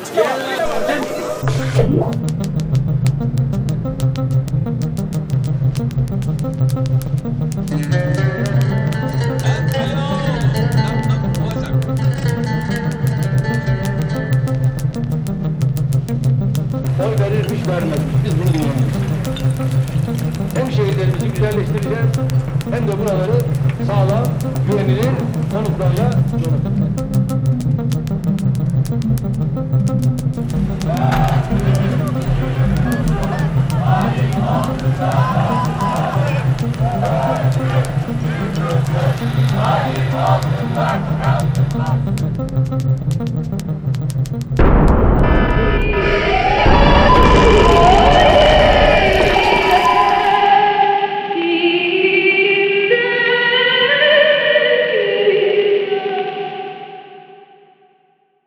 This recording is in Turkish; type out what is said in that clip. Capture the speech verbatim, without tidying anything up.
Oy verirmiş vermezmiş, biz bunu bilmiyoruz. Hem şehirlerimizi güzelleştireceğiz, hem de buraları sağlam, güvenilir konutlarla donatacağız.